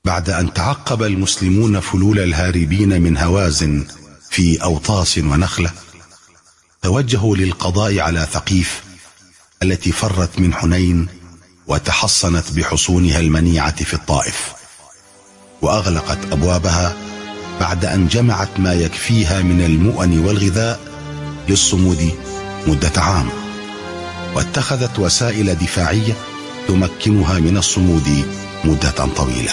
بعد أن تعقب المسلمون فلول الهاربين من هوازن في أوطاس ونخلة، توجهوا للقضاء على ثقيف التي فرت من حنين وتحصنت بحصونها المنيعة في الطائف، وأغلقت أبوابها بعد أن جمعت ما يكفيها من المؤن والغذاء للصمود مدة عام، واتخذت وسائل دفاعية تمكنها من الصمود مدة طويلة.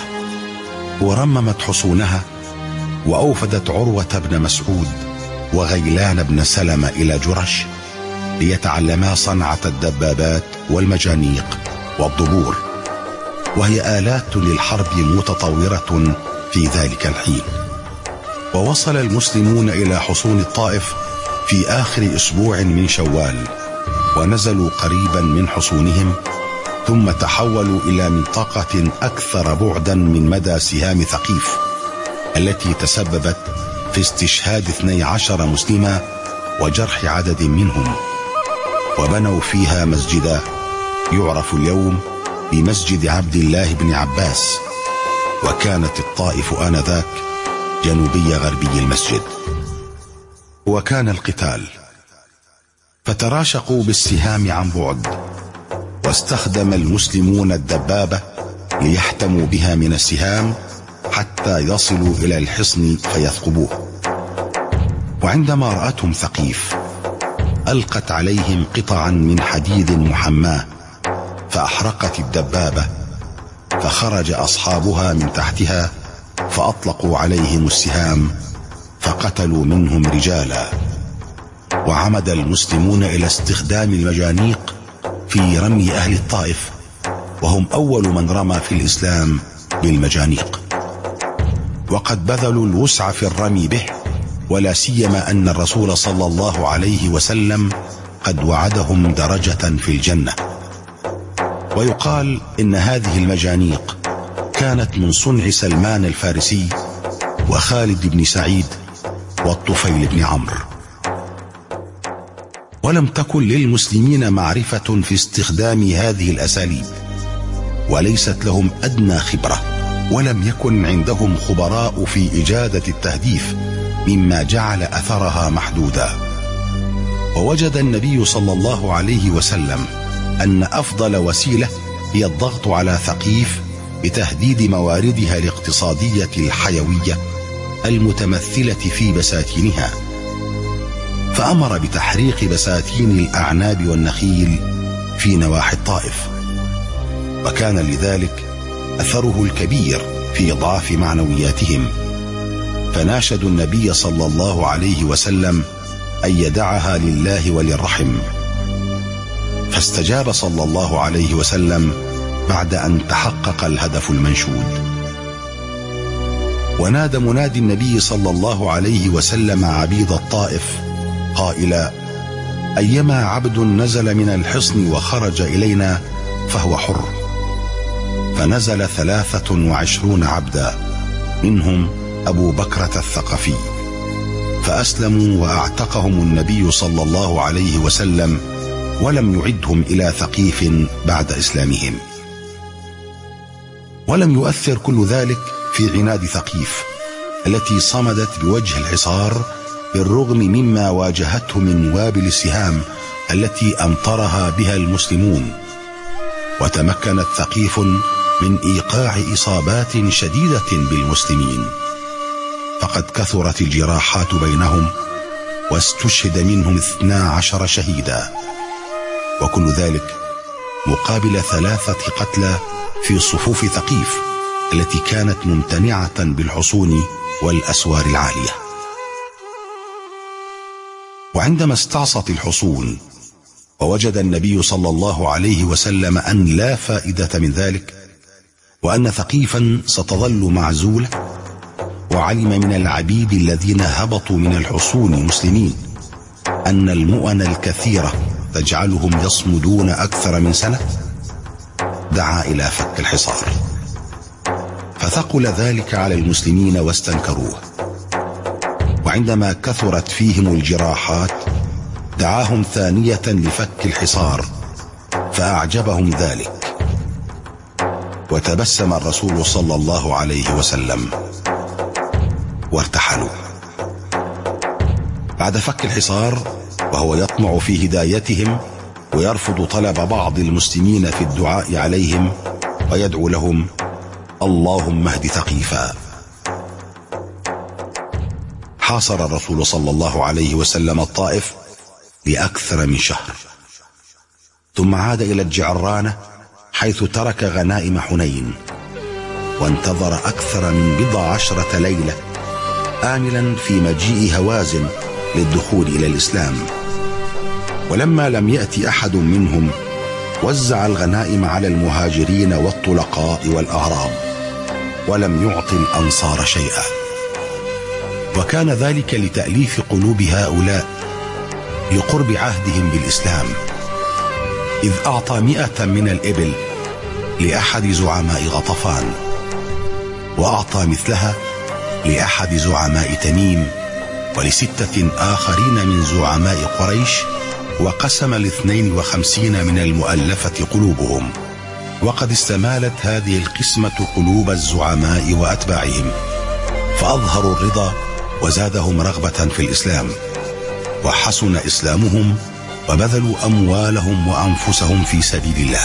ورممت حصونها وأوفدت عروة بن مسعود وغيلان بن سلمة إلى جرش ليتعلما صنعة الدبابات والمجانيق والضبور، وهي آلات للحرب متطورة في ذلك الحين. ووصل المسلمون إلى حصون الطائف في آخر أسبوع من شوال، ونزلوا قريبا من حصونهم، ثم تحولوا إلى منطقة أكثر بعدا من مدى سهام ثقيف التي تسببت في استشهاد 12 مسلما وجرح عدد منهم، وبنوا فيها مسجدا يعرف اليوم بمسجد عبد الله بن عباس، وكانت الطائف آنذاك جنوبي غربي المسجد. وكان القتال، فتراشقوا بالسهام عن بعد، واستخدم المسلمون الدبابة ليحتموا بها من السهام حتى يصلوا إلى الحصن فيثقبوه. وعندما رأتهم ثقيف ألقت عليهم قطعا من حديد محماة فأحرقت الدبابة، فخرج أصحابها من تحتها فأطلقوا عليهم السهام فقتلوا منهم رجالا. وعمد المسلمون إلى استخدام المجانيق في رمي أهل الطائف، وهم أول من رمى في الإسلام بالمجانيق، وقد بذلوا الوسع في الرمي به، ولا سيما أن الرسول صلى الله عليه وسلم قد وعدهم درجة في الجنة. ويقال إن هذه المجانيق كانت من صنع سلمان الفارسي وخالد بن سعيد والطفيل بن عمرو. ولم تكن للمسلمين معرفة في استخدام هذه الأساليب، وليست لهم أدنى خبرة، ولم يكن عندهم خبراء في إجادة التهديف، مما جعل أثرها محدودا. ووجد النبي صلى الله عليه وسلم أن أفضل وسيلة هي الضغط على ثقيف بتهديد مواردها الاقتصادية الحيوية المتمثلة في بساتينها، فأمر بتحريق بساتين الأعناب والنخيل في نواحي الطائف، وكان لذلك أثره الكبير في إضعاف معنوياتهم، فناشدوا النبي صلى الله عليه وسلم أن يدعها لله وللرحم، فاستجاب صلى الله عليه وسلم بعد أن تحقق الهدف المنشود. ونادى منادي النبي صلى الله عليه وسلم عبيد الطائف قائلا: أيما عبد نزل من الحصن وخرج إلينا فهو حر. فنزل 23 عبدا، منهم أبو بكرة الثقفي، فأسلموا وأعتقهم النبي صلى الله عليه وسلم، ولم يعدهم إلى ثقيف بعد إسلامهم. ولم يؤثر كل ذلك في عناد ثقيف التي صمدت بوجه الحصار بالرغم مما واجهته من وابل السهام التي أمطرها بها المسلمون. وتمكنت ثقيف من إيقاع إصابات شديدة بالمسلمين، فقد كثرت الجراحات بينهم، واستشهد منهم 12 شهيدا، وكل ذلك مقابل 3 قتلى في صفوف ثقيف التي كانت ممتنعة بالحصون والأسوار العالية. وعندما استعصت الحصون ووجد النبي صلى الله عليه وسلم أن لا فائدة من ذلك، وأن ثقيفا ستظل معزولة، وعلم من العبيد الذين هبطوا من الحصون مسلمين أن المؤن الكثيرة تجعلهم يصمدون أكثر من سنة، دعا إلى فك الحصار، فثقل ذلك على المسلمين واستنكروه. وعندما كثرت فيهم الجراحات دعاهم ثانية لفك الحصار، فأعجبهم ذلك، وتبسم الرسول صلى الله عليه وسلم وارتحلوا. بعد فك الحصار وهو يطمع في هدايتهم ويرفض طلب بعض المسلمين في الدعاء عليهم ويدعو لهم: اللهم اهد ثقيفا. حاصر الرسول صلى الله عليه وسلم الطائف لأكثر من شهر، ثم عاد إلى الجعرانة حيث ترك غنائم حنين، وانتظر أكثر من 12 ليلة آملا في مجيء هوازن للدخول إلى الإسلام. ولما لم يأتي أحد منهم وزع الغنائم على المهاجرين والطلقاء والأغراب، ولم يعط الأنصار شيئا. وكان ذلك لتأليف قلوب هؤلاء لقرب عهدهم بالإسلام، إذ أعطى 100 من الإبل لأحد زعماء غطفان، وأعطى مثلها لأحد زعماء تميم، ول6 آخرين من زعماء قريش، وقسم 52 من المؤلفة قلوبهم. وقد استمالت هذه القسمة قلوب الزعماء وأتباعهم، فأظهروا الرضا وزادهم رغبة في الإسلام، وحسن إسلامهم وبذلوا أموالهم وأنفسهم في سبيل الله.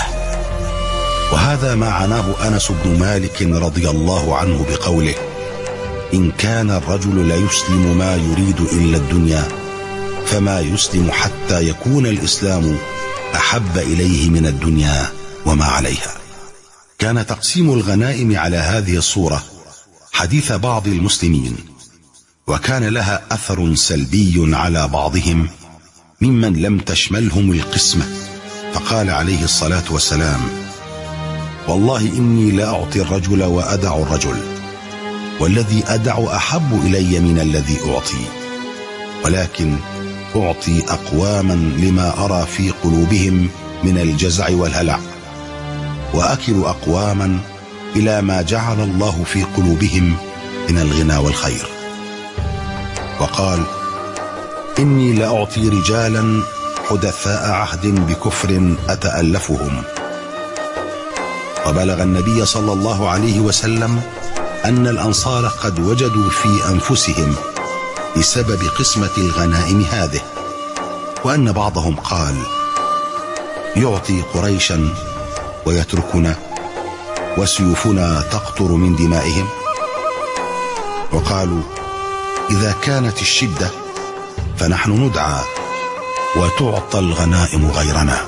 وهذا ما عناه أنس بن مالك رضي الله عنه بقوله: إن كان الرجل لا يسلم ما يريد إلا الدنيا، فما يسلم حتى يكون الإسلام أحب إليه من الدنيا وما عليها. كان تقسيم الغنائم على هذه الصورة حديث بعض المسلمين، وكان لها أثر سلبي على بعضهم ممن لم تشملهم القسمة، فقال عليه الصلاة والسلام: والله إني لا أعطي الرجل وأدع الرجل، والذي أدع أحب إلي من الذي أعطي، ولكن أعطي أقواما لما أرى في قلوبهم من الجزع والهلع، وأكل أقواما إلى ما جعل الله في قلوبهم من الغنى والخير. وقال: إني لأعطي رجالا حدثاء عهد بكفر أتألفهم. وبلغ النبي صلى الله عليه وسلم أن الأنصار قد وجدوا في أنفسهم بسبب قسمة الغنائم هذه، وأن بعضهم قال: يعطي قريشا ويتركنا وسيوفنا تقطر من دمائهم. وقالوا: إذا كانت الشدة فنحن ندعى وتعطى الغنائم غيرنا.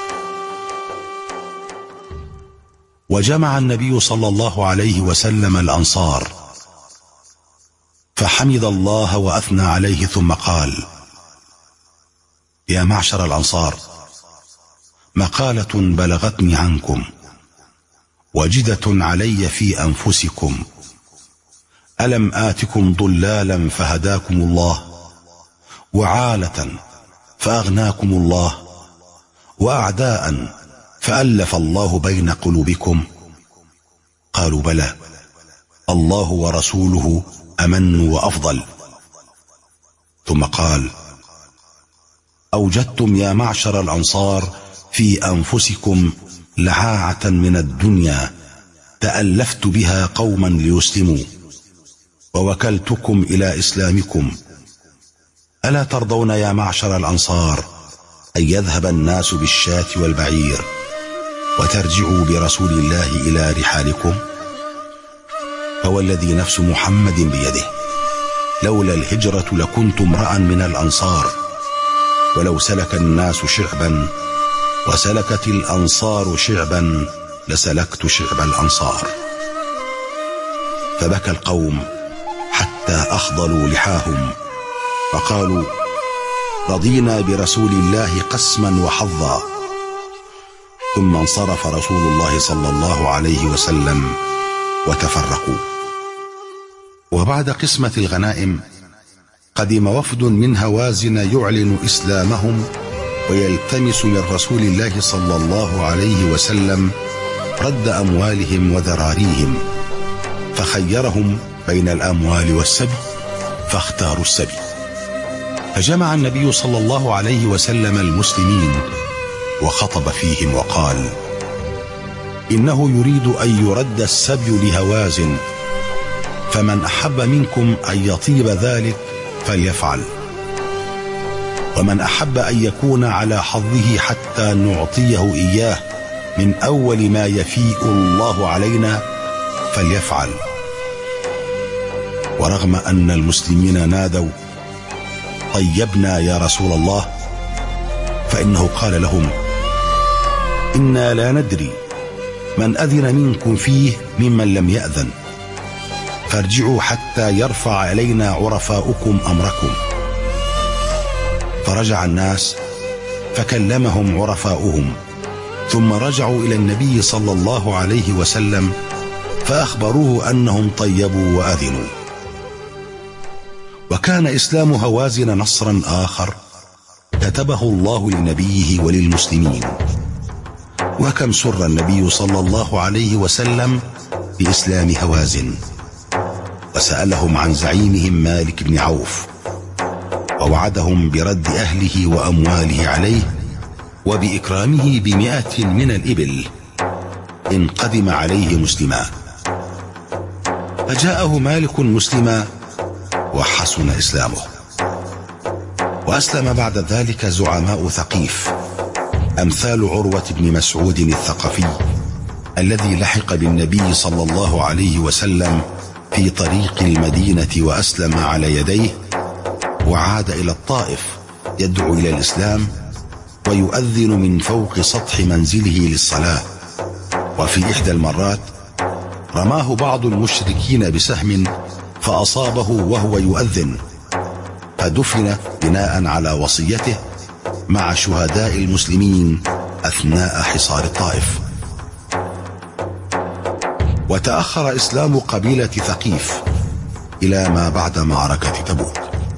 وجمع النبي صلى الله عليه وسلم الأنصار، فحمد الله وأثنى عليه، ثم قال: يا معشر الأنصار، مقالة بلغتني عنكم وجدة علي في أنفسكم، ألم آتكم ضلالا فهداكم الله، وعالة فأغناكم الله، وأعداء فألف الله بين قلوبكم؟ قالوا: بلى، الله ورسوله أمن وأفضل. ثم قال: أوجدتم يا معشر الأنصار في أنفسكم لعاعة من الدنيا تألفت بها قوما ليسلموا، ووكلتكم إلى إسلامكم. ألا ترضون يا معشر الأنصار أن يذهب الناس بالشاة والبعير وترجعوا برسول الله إلى رحالكم؟ فوالذي نفس محمد بيده، لولا الهجرة لكنت امرأ من الأنصار، ولو سلك الناس شعبا وسلكت الأنصار شعبا لسلكت شعب الأنصار. فبكى القوم حتى أخضلوا لحاهم وقالوا: رضينا برسول الله قسما وحظا. ثم انصرف رسول الله صلى الله عليه وسلم وتفرقوا. وبعد قسمة الغنائم قدم وفد من هوازن يعلن إسلامهم ويلتمس من رسول الله صلى الله عليه وسلم رد أموالهم وذراريهم، فخيرهم بين الأموال والسبي، فاختاروا السبي. فجمع النبي صلى الله عليه وسلم المسلمين وخطب فيهم وقال: إنه يريد أن يرد السبي لهوازن، فمن أحب منكم أن يطيب ذلك فليفعل، ومن أحب أن يكون على حظه حتى نعطيه إياه من أول ما يفيء الله علينا فليفعل. ورغم أن المسلمين نادوا طيبنا يا رسول الله، فإنه قال لهم إنا لا ندري من أذن منكم فيه ممن لم يأذن، فارجعوا حتى يرفع علينا عرفاؤكم أمركم. فرجع الناس فكلمهم عرفاؤهم، ثم رجعوا إلى النبي صلى الله عليه وسلم فأخبروه أنهم طيبوا وأذنوا. وكان إسلام هوازن نصرا آخر كتبه الله لنبيه وللمسلمين. وكم سر النبي صلى الله عليه وسلم بإسلام هوازن، وسألهم عن زعيمهم مالك بن عوف، ووعدهم برد أهله وأمواله عليه، وبإكرامه ب100 من الإبل إن قدم عليه مسلما. فجاءه مالك مسلما وحسن إسلامه. وأسلم بعد ذلك زعماء ثقيف أمثال عروة بن مسعود الثقفي الذي لحق بالنبي صلى الله عليه وسلم في طريق المدينة وأسلم على يديه، وعاد إلى الطائف يدعو إلى الإسلام ويؤذن من فوق سطح منزله للصلاة. وفي إحدى المرات رماه بعض المشركين بسهم فأصابه وهو يؤذن، فدفن بناء على وصيته مع شهداء المسلمين أثناء حصار الطائف. وتأخر إسلام قبيلة ثقيف إلى ما بعد معركة تبوك.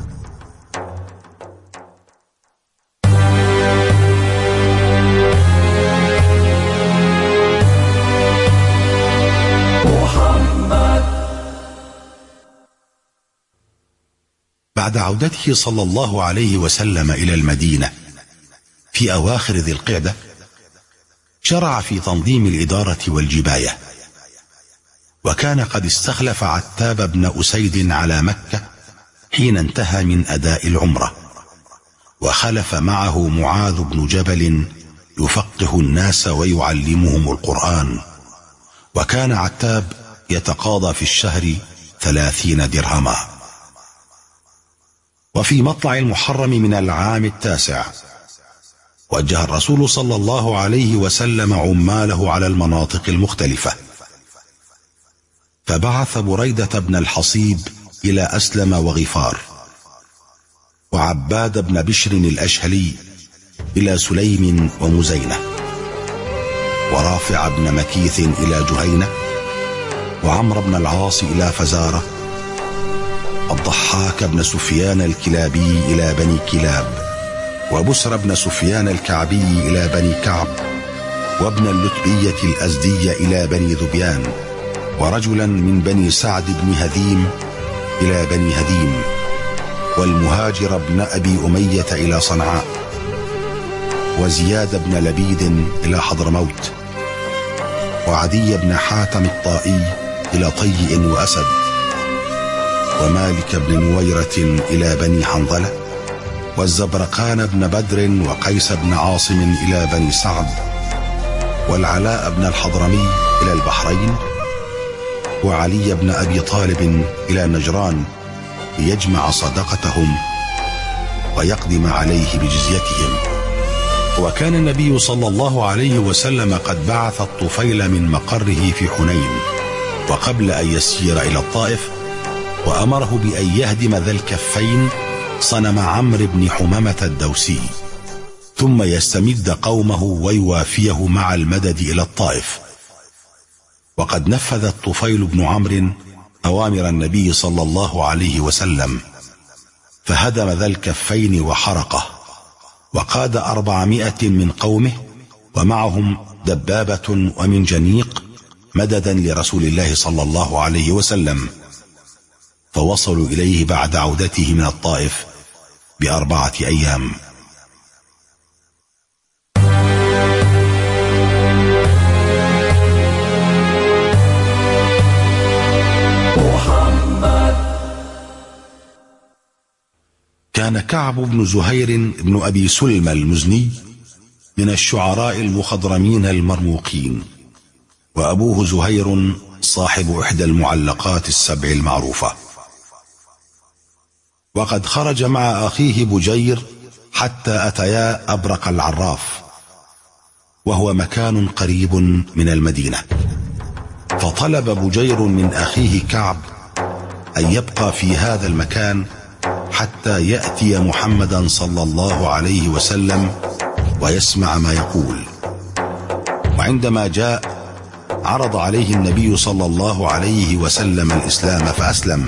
بعد عودته صلى الله عليه وسلم إلى المدينة في أواخر ذي القعدة، شرع في تنظيم الإدارة والجباية، وكان قد استخلف عتاب بن أسيد على مكة حين انتهى من أداء العمرة، وخلف معه معاذ بن جبل يفقه الناس ويعلمهم القرآن. وكان عتاب يتقاضى في الشهر 30 درهما. وفي مطلع المحرم من العام 9 وجه الرسول صلى الله عليه وسلم عماله على المناطق المختلفة، فبعث بريدة بن الحصيب إلى أسلم وغفار، وعباد بن بشر الأشهلي إلى سليم ومزينة، ورافع بن مكيث إلى جهينة، وعمر بن العاص إلى فزارة، الضحاك بن سفيان الكلابي إلى بني كلاب، وبسر بن سفيان الكعبي إلى بني كعب، وابن اللتبية الأزدي إلى بني ذبيان، ورجلا من بني سعد بن هذيم إلى بني هذيم، والمهاجر بن أبي أمية إلى صنعاء، وزياد بن لبيد إلى حضرموت، وعدي بن حاتم الطائي إلى طيء وأسد، ومالك بن نويرة إلى بني حنظلة، والزبرقان بن بدر وقيس بن عاصم إلى بني سعد، والعلاء بن الحضرمي إلى البحرين، وعلي بن أبي طالب إلى نجران ليجمع صدقتهم ويقدم عليه بجزيتهم. وكان النبي صلى الله عليه وسلم قد بعث الطفيل من مقره في حنين وقبل أن يسير إلى الطائف، وأمره بأن يهدم ذا الكفين صنم عمرو بن حمامة الدوسي، ثم يستمد قومه ويوافيه مع المدد إلى الطائف. وقد نفذ الطفيل بن عمرو أوامر النبي صلى الله عليه وسلم، فهدم ذا الكفين وحرقه، وقاد 400 من قومه ومعهم دبابة ومنجنيق مددا لرسول الله صلى الله عليه وسلم، فوصلوا إليه بعد عودته من الطائف ب4 أيام. كان كعب بن زهير بن أبي سلمى المزني من الشعراء المخضرمين المرموقين، وأبوه زهير صاحب إحدى المعلقات السبع المعروفة. وقد خرج مع أخيه بجير حتى أتيا أبرق العراف، وهو مكان قريب من المدينة، فطلب بجير من أخيه كعب أن يبقى في هذا المكان حتى يأتي محمدا صلى الله عليه وسلم ويسمع ما يقول. وعندما جاء عرض عليه النبي صلى الله عليه وسلم الإسلام فأسلم.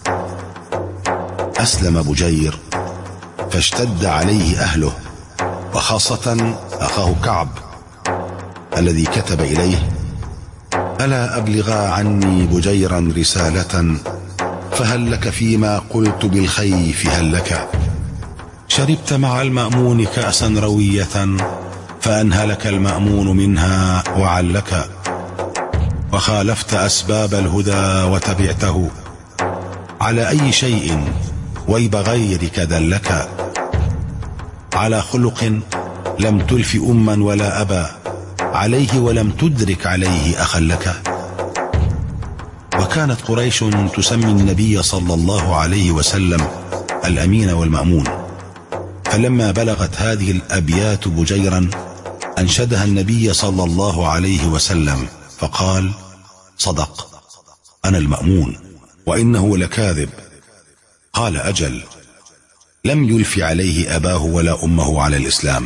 أسلم بجير فاشتد عليه أهله، وخاصة أخاه كعب الذي كتب إليه: ألا أبلغا عني بجيرا رسالة فهل لك فيما قلت بالخيف هل لك؟ شربت مع المأمون كأسا روية فأنهلك المأمون منها وعلك، وخالفت أسباب الهدى وتبعته، على أي شيء ويب غيرك دلك؟ على خلق لم تلف أما ولا أبا عليه ولم تدرك عليه أخا لك. وكانت قريش تسمي النبي صلى الله عليه وسلم الأمين والمأمون، فلما بلغت هذه الأبيات بجيرا أنشدها النبي صلى الله عليه وسلم فقال: صدق، أنا المأمون وإنه لكاذب. قال: أجل، لم يلف عليه أباه ولا أمه على الإسلام.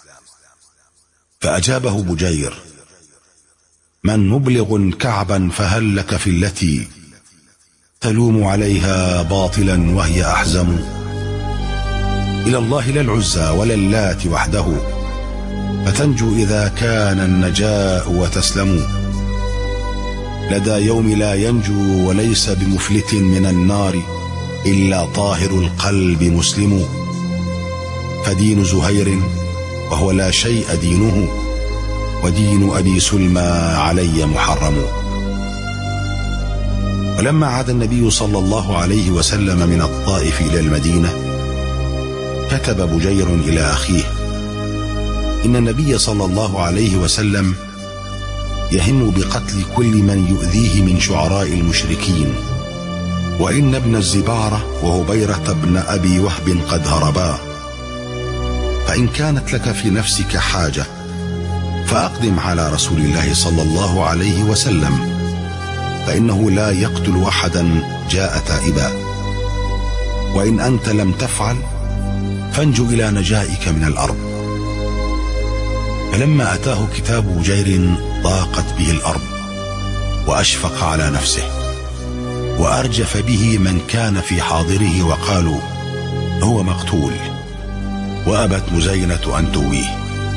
فأجابه بجير: من مبلغ كعبا فهل لك في التي تلوم عليها باطلا وهي أحزم؟ إلى الله لا العزى ولا اللات وحده، فتنجو إذا كان النجاء وتسلم. لدى يوم لا ينجو وليس بمفلت من النار إلا طاهر القلب مسلم. فدين زهير وهو لا شيء دينه، ودين أبي سلمى علي محرم. ولما عاد النبي صلى الله عليه وسلم من الطائف إلى المدينة كتب بجير إلى أخيه: إن النبي صلى الله عليه وسلم يهم بقتل كل من يؤذيه من شعراء المشركين، وإن ابن الزبارة وهبيرة بن أبي وهب قد هربا، فإن كانت لك في نفسك حاجة فأقدم على رسول الله صلى الله عليه وسلم، فإنه لا يقتل أحدا جاء تائبا، وإن أنت لم تفعل فانجو إلى نجائك من الأرض. فلما أتاه كتاب بجير ضاقت به الأرض، وأشفق على نفسه، وأرجف به من كان في حاضره، وقالوا: هو مقتول. وأبت مزينة أن تويه.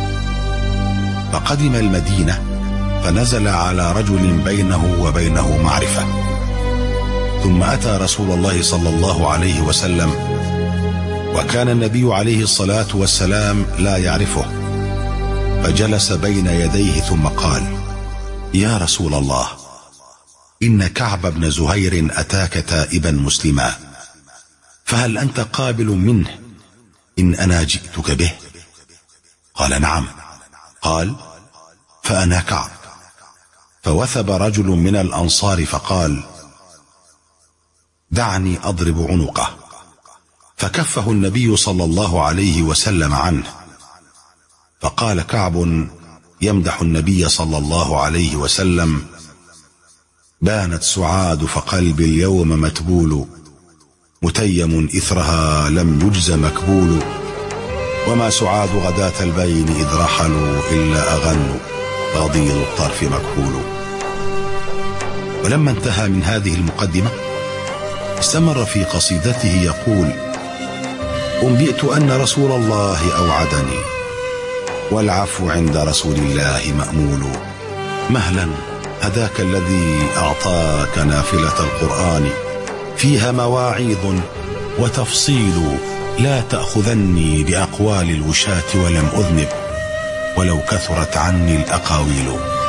فقدم المدينة فنزل على رجل بينه وبينه معرفة، ثم أتى رسول الله صلى الله عليه وسلم، وكان النبي عليه الصلاة والسلام لا يعرفه، فجلس بين يديه ثم قال: يا رسول الله، إن كعب بن زهير أتاك تائبا مسلما، فهل أنت قابل منه إن أنا جئتك به؟ قال: نعم. قال: فأنا كعب. فوثب رجل من الأنصار فقال: دعني أضرب عنقه. فكفه النبي صلى الله عليه وسلم عنه. فقال كعب يمدح النبي صلى الله عليه وسلم: بانت سعاد فقلبي اليوم متبول، متيم إثرها لم يجز مكبول، وما سعاد غداة البين إذ رحلوا إلا أغنوا، غضيض الطرف مكحول. ولما انتهى من هذه المقدمة استمر في قصيدته يقول: أنبئت أن رسول الله أوعدني، والعفو عند رسول الله مأمول، مهلا هداك الذي أعطاك نافلة القرآن، فيها مواعيظ وتفصيل، لا تأخذني بأقوال الوشاة ولم أذنب، ولو كثرت عني الأقاويل.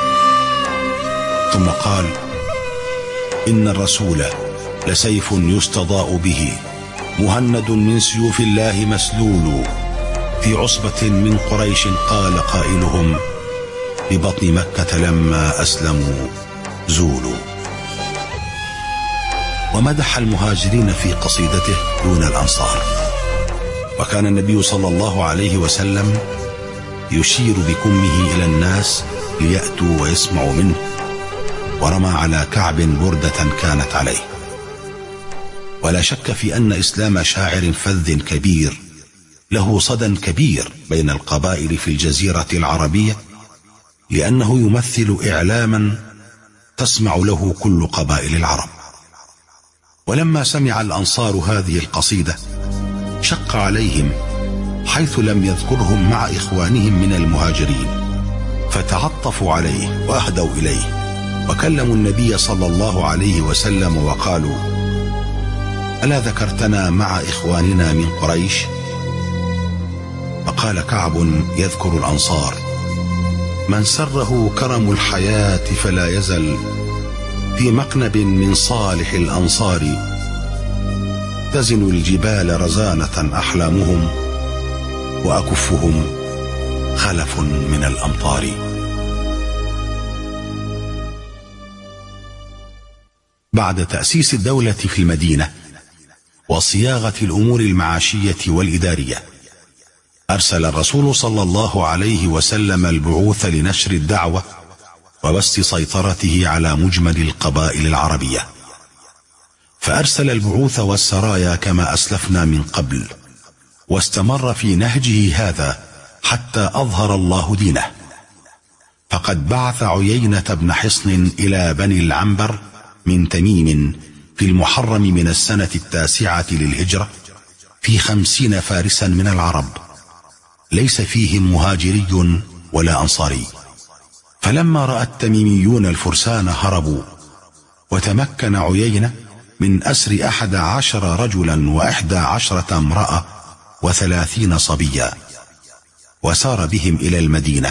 ثم قال: إن الرسول لسيف يستضاء به، مهند من سيوف الله مسلول، في عصبة من قريش قال قائلهم ببطن مكة لما أسلموا زولوا. ومدح المهاجرين في قصيدته دون الأنصار. وكان النبي صلى الله عليه وسلم يشير بكمه إلى الناس ليأتوا ويسمعوا منه، ورمى على كعب بردة كانت عليه. ولا شك في أن إسلام شاعر فذ كبير له صدى كبير بين القبائل في الجزيرة العربية، لأنه يمثل إعلاما تسمع له كل قبائل العرب. ولما سمع الأنصار هذه القصيدة شق عليهم، حيث لم يذكرهم مع إخوانهم من المهاجرين، فتعطفوا عليه وأهدوا إليه، وكلموا النبي صلى الله عليه وسلم وقالوا: ألا ذكرتنا مع إخواننا من قريش؟ فقال كعب يذكر الأنصار: من سره كرم الحياة فلا يزل في مقنب من صالح الأنصار، تزن الجبال رزانة أحلامهم، وأكفهم خلف من الأمطار. بعد تأسيس الدولة في المدينة وصياغة الأمور المعاشية والإدارية، أرسل الرسول صلى الله عليه وسلم البعوث لنشر الدعوة وبسط سيطرته على مجمل القبائل العربية. فأرسل البعوث والسرايا كما أسلفنا من قبل، واستمر في نهجه هذا حتى أظهر الله دينه. فقد بعث عيينة بن حصن إلى بني العنبر من تميم في المحرم من السنة 9 للهجرة في 50 فارسا من العرب، ليس فيهم مهاجري ولا أنصاري. فلما رأى التميميون الفرسان هربوا، وتمكن عيينة من أسر 11 رجلا و11 امرأة و30 صبيا، وسار بهم إلى المدينة،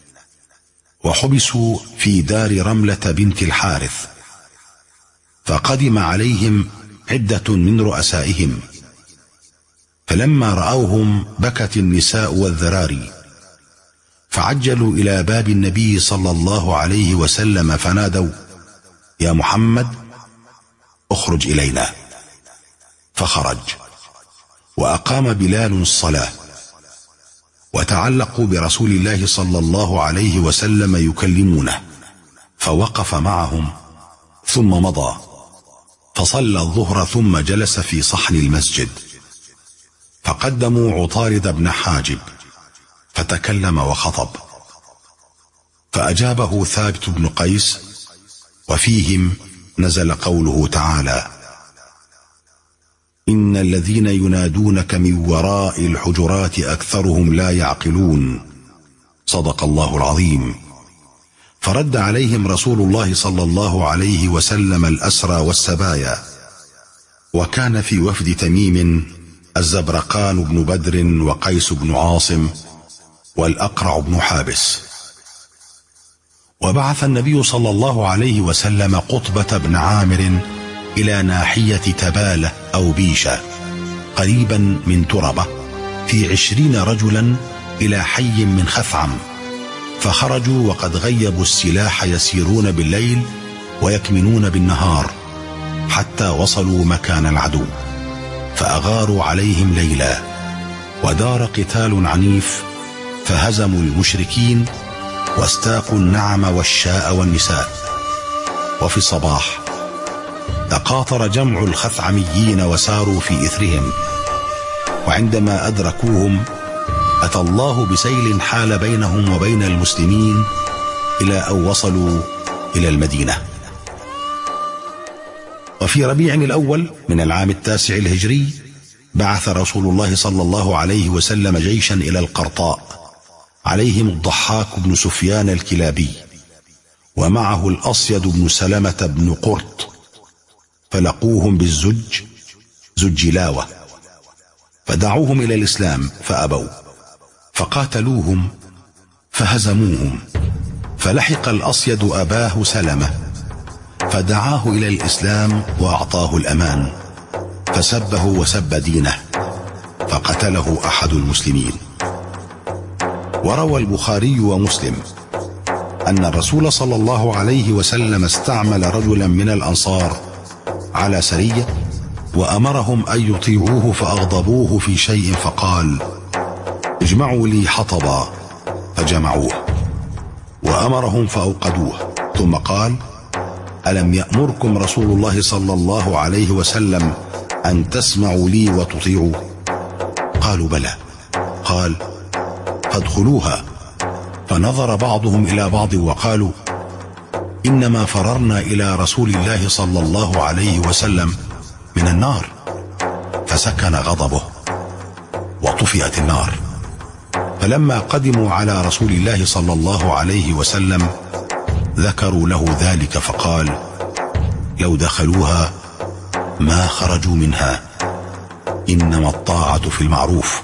وحبسوا في دار رملة بنت الحارث. فقدم عليهم عدة من رؤسائهم، فلما رأوهم بكت النساء والذراري، فعجلوا إلى باب النبي صلى الله عليه وسلم فنادوا: يا محمد اخرج إلينا. فخرج، وأقام بلال الصلاة، وتعلقوا برسول الله صلى الله عليه وسلم يكلمونه، فوقف معهم ثم مضى، فصلى الظهر ثم جلس في صحن المسجد. فقدموا عطارد بن حاجب فتكلم وخطب، فأجابه ثابت بن قيس، وفيهم نزل قوله تعالى: إن الذين ينادونك من وراء الحجرات أكثرهم لا يعقلون. صدق الله العظيم. فرد عليهم رسول الله صلى الله عليه وسلم الأسرى والسبايا. وكان في وفد تميم الزبرقان بن بدر وقيس بن عاصم والأقرع بن حابس. وبعث النبي صلى الله عليه وسلم قطبة بن عامر إلى ناحية تبالة أو بيشة قريبا من تربة في 20 رجلا إلى حي من خثعم، فخرجوا وقد غيبوا السلاح يسيرون بالليل ويكمنون بالنهار حتى وصلوا مكان العدو، فأغاروا عليهم ليلا، ودار قتال عنيف، فهزموا المشركين واستاقوا النعم والشاء والنساء. وفي الصباح تقاطر جمع الخثعميين وساروا في إثرهم، وعندما أدركوهم أتى الله بسيل حال بينهم وبين المسلمين إلى أن وصلوا إلى المدينة. وفي ربيع الأول من العام 9 الهجري بعث رسول الله صلى الله عليه وسلم جيشا إلى القرطاء، عليهم الضحاك بن سفيان الكلابي، ومعه الأصيد بن سلمة بن قرط، فلقوهم بالزج زج لاوة، فدعوهم إلى الإسلام فأبوا، فقاتلوهم فهزموهم. فلحق الأصيد أباه سلمة، فدعاه إلى الإسلام وأعطاه الأمان، فسبه وسب دينه فقتله أحد المسلمين. وروى البخاري ومسلم أن الرسول صلى الله عليه وسلم استعمل رجلا من الأنصار على سرية وأمرهم أن يطيعوه فأغضبوه في شيء فقال: اجمعوا لي حطبا، فجمعوه، وأمرهم فأوقدوه، ثم قال: ألم يأمركم رسول الله صلى الله عليه وسلم أن تسمعوا لي وتطيعوا؟ قالوا: بلى. قال: فادخلوها. فنظر بعضهم إلى بعض وقالوا: إنما فررنا إلى رسول الله صلى الله عليه وسلم من النار. فسكن غضبه وطفئت النار. فلما قدموا على رسول الله صلى الله عليه وسلم ذكروا له ذلك فقال: لو دخلوها ما خرجوا منها، إنما الطاعة في المعروف.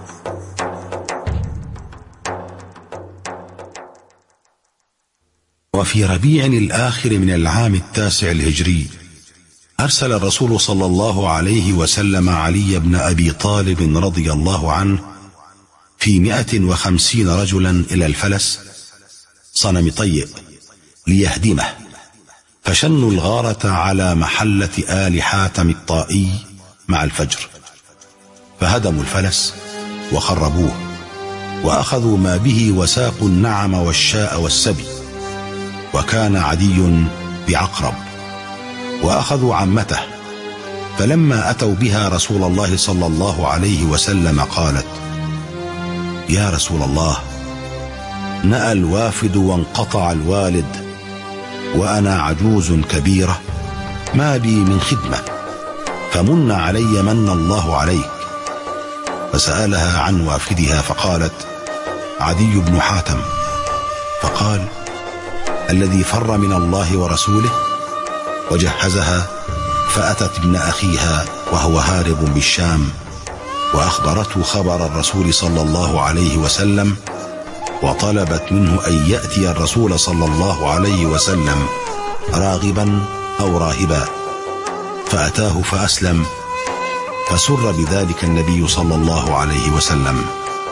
وفي ربيع الآخر من العام 9 الهجري أرسل الرسول صلى الله عليه وسلم علي بن أبي طالب رضي الله عنه في 150 رجلا إلى الفلس صنم طيء ليهدمه، فشنوا الغارة على محلة آل حاتم الطائي مع الفجر، فهدموا الفلس وخربوه، وأخذوا ما به وساقوا النعم والشاء والسبي. وكان عدي بعقرب، وأخذوا عمته، فلما أتوا بها رسول الله صلى الله عليه وسلم قالت: يا رسول الله، نأى الوافد وانقطع الوالد، وأنا عجوز كبيرة ما بي من خدمة، فمن علي من الله عليك. فسألها عن وافدها فقالت: عدي بن حاتم. فقال: الذي فر من الله ورسوله. وجهزها فأتت ابن أخيها وهو هارب بالشام، وأخبرته خبر الرسول صلى الله عليه وسلم، وطلبت منه أن يأتي الرسول صلى الله عليه وسلم راغبا أو راهبا، فأتاه فأسلم، فسر بذلك النبي صلى الله عليه وسلم.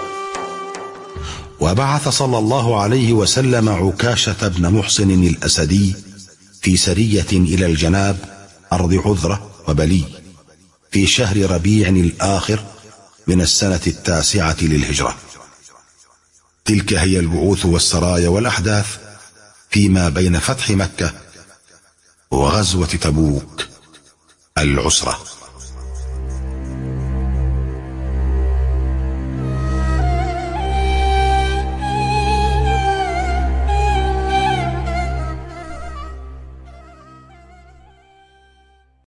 وبعث صلى الله عليه وسلم عكاشة بن محصن الأسدي في سرية إلى الجناب أرض عذرة وبلي في شهر ربيع الآخر من السنة 9 للهجرة. تلك هي البعوث والسرايا والأحداث فيما بين فتح مكة وغزوة تبوك العسرة.